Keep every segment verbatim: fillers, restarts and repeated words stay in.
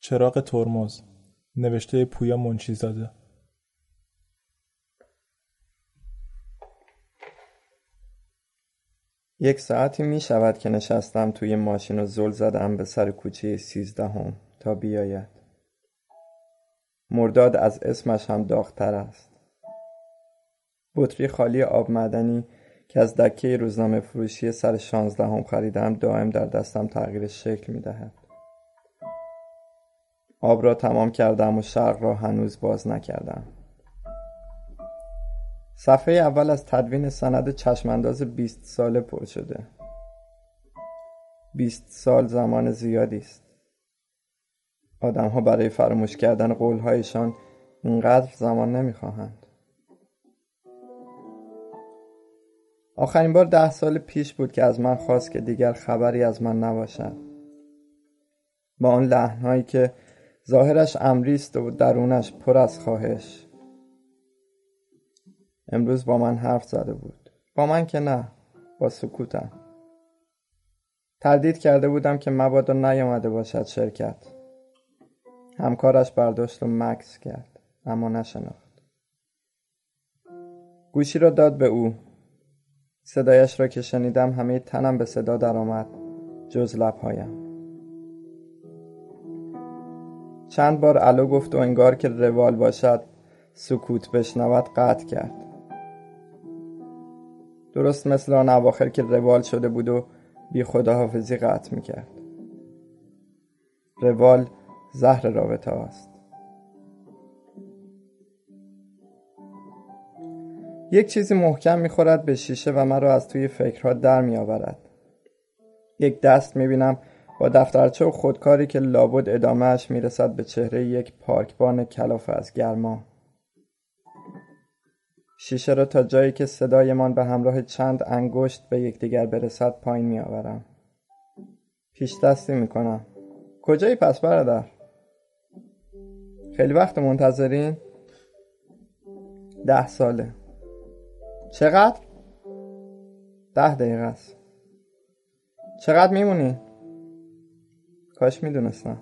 چراغ ترمز، نوشته پویا منشیزاده. یک ساعتی می شود که نشستم توی ماشین و زل زدم به سر کوچه سیزدهم تا بیاید. مرداد از اسمش هم داغ‌تر است. بطری خالی آب معدنی که از دکه روزنامه فروشی سر شانزدهم خریدم دائم در دستم تغییر شکل می دهد. آب را تمام کردم و شرق را هنوز باز نکردم. صفحه اول از تدوین سند چشمانداز بیست ساله پر شده. بیست سال زمان زیادی است. آدم ها برای فراموش کردن قولهایشان اینقدر زمان نمیخواهند. آخرین بار ده سال پیش بود که از من خواست که دیگر خبری از من نباشد. با آن لحنهایی که ظاهرش امری است و درونش پر از خواهش. امروز با من حرف زده بود. با من که نه، با سکوتم. تردید کرده بودم که مبادا نیامده باشد شرکت. همکارش برداشت و مکث کرد، اما نشناخت. گوشی را داد به او. صدایش را که شنیدم همه تنم به صدا درآمد، جز لبهایم. چند بار الو گفت و انگار که روال باشد سکوت بشنود قطع کرد. درست مثل آن اواخر که روال شده بود و بی خداحافظی قطع میکرد. روال زهر رابطه است. یک چیزی محکم میخورد به شیشه و مرا از توی فکرها در میآورد. یک دست میبینم با دفترچه و خودکاری که لابد ادامهش میرسد به چهره یک پارکبان کلافه از گرما. شیشه را تا جایی که صدایمان به همراه چند انگشت به یکدیگر برسد پایین میآورم. پیش دستی میکنم. کجایی پس برادر؟ خیلی وقت منتظرین؟ ده ساله. چقدر؟ ده دقیقه است. چقدر میمونی؟ کاش میدونستم.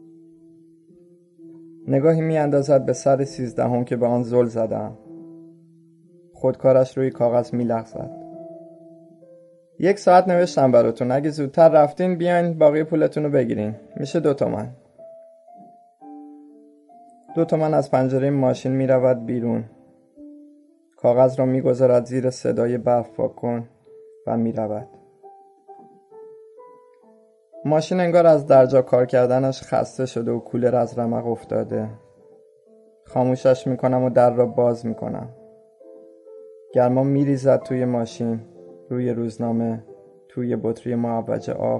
نگاهی میاندازد به سر سیزدهم که به آن زل زدم. خودکارش روی کاغذ میلغزد. یک ساعت نوشتم براتون. اگه زودتر رفتین بیاین باقی پولتون رو بگیرین. میشه دو تومن. دو تومن از پنجره ماشین میرود بیرون. کاغذ را میگذارد زیر صدای برف پاک کن و میرود. ماشین انگار از درجا کار کردنش خسته شده و کولر از رمق افتاده. خاموشش میکنم و در را باز میکنم. گرما میریزد توی ماشین، روی روزنامه، توی بطری معوج آب.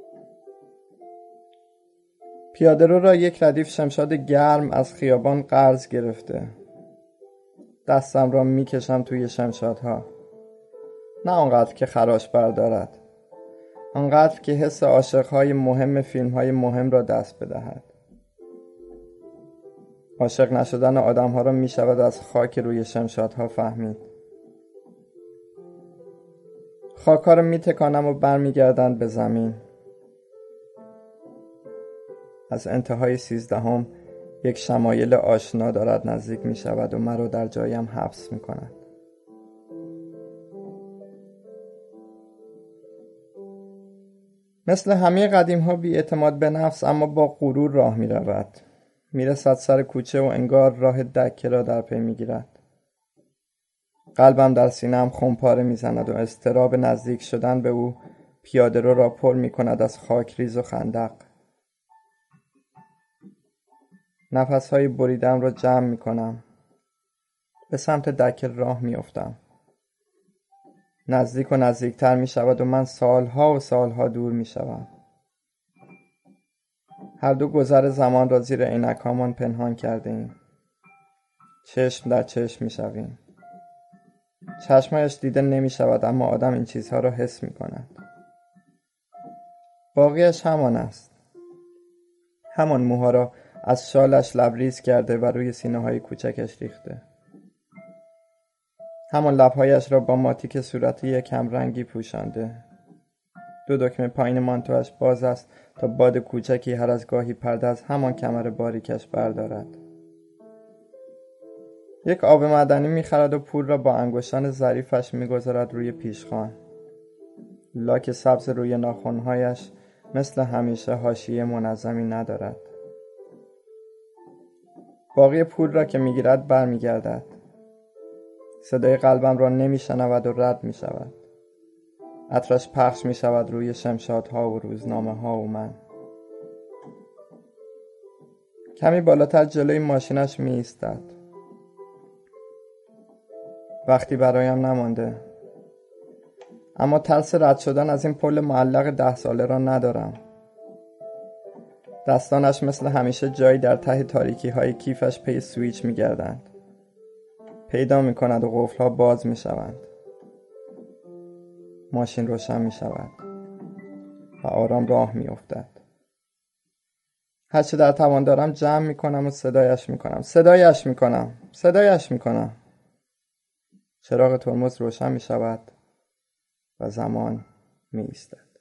پیاده‌رو را یک ردیف شمشاد گرم از خیابان قرض گرفته. دستم را میکشم توی شمشادها. نه آنقدر که خراش بردارد، آنقدر که حس عاشقهای مهم فیلمهای مهم را دست بدهد. عاشق نشدن آدمها را میشود از خاک روی شمشادها فهمید. خاک‌ها را میتکانم و برمیگردند به زمین. از انتهای سیزدهم یک شمایل آشنا دارد نزدیک می شود و مرا در جایم حبس می کند. مثل همه قدیم ها بی اعتماد به نفس اما با غرور راه می رود. می رسد سر کوچه و انگار راه دکه را در پی می گیرد. قلبم در سینه‌ام خمپاره می زند و اضطراب نزدیک شدن به او پیاده رو را پر می کند از خاک ریز و خندق. نفس‌های بریدم را جمع می کنم. به سمت دکه راه می افتم. نزدیک و نزدیکتر می شود و من سالها و سالها دور می شوم. هر دو گذر زمان را زیر عینک‌هامان پنهان کرده ایم. چشم در چشم می شویم. چشمایش دیده نمی شود اما آدم این چیزها را حس می کند. باقیش همان است. همان موها را از شالش لبریز کرده و روی سینه های کوچکش ریخته. همان لبهایش را با ماتیک صورتی کم رنگی پوشانده. دو دکمه پایین مانتوش باز است تا باد کوچکی هر از گاهی پرده از همان کمر باریکش بردارد. یک آب معدنی می‌خرد و پول را با انگشتان ظریفش می‌گذارد روی پیشخوان. لاک سبز روی ناخن‌هایش مثل همیشه حاشیه منظمی ندارد. باقی پول را که می‌گیرد برمیگردد. صدای قلبم را نمی‌شنود و رد می‌شود. عطرش پخش می‌شود روی شمشادها و روزنامه‌ها و من. کمی بالاتر جلوی ماشینش می‌ایستد. وقتی برایم نمانده، اما ترس رد شدن از این پل معلق ده ساله را ندارم. دستانش مثل همیشه جایی در ته تاریکی های کیفش پی سویچ می گردند. پیدا می کند و قفل‌ها باز می شوند. ماشین روشن می شود و آرام راه می افتد. هرچه در توان دارم جمع می کنم و صدایش می کنم. صدایش می کنم. صدایش می کنم. چراغ ترمز روشن می شود و زمان می ایستد.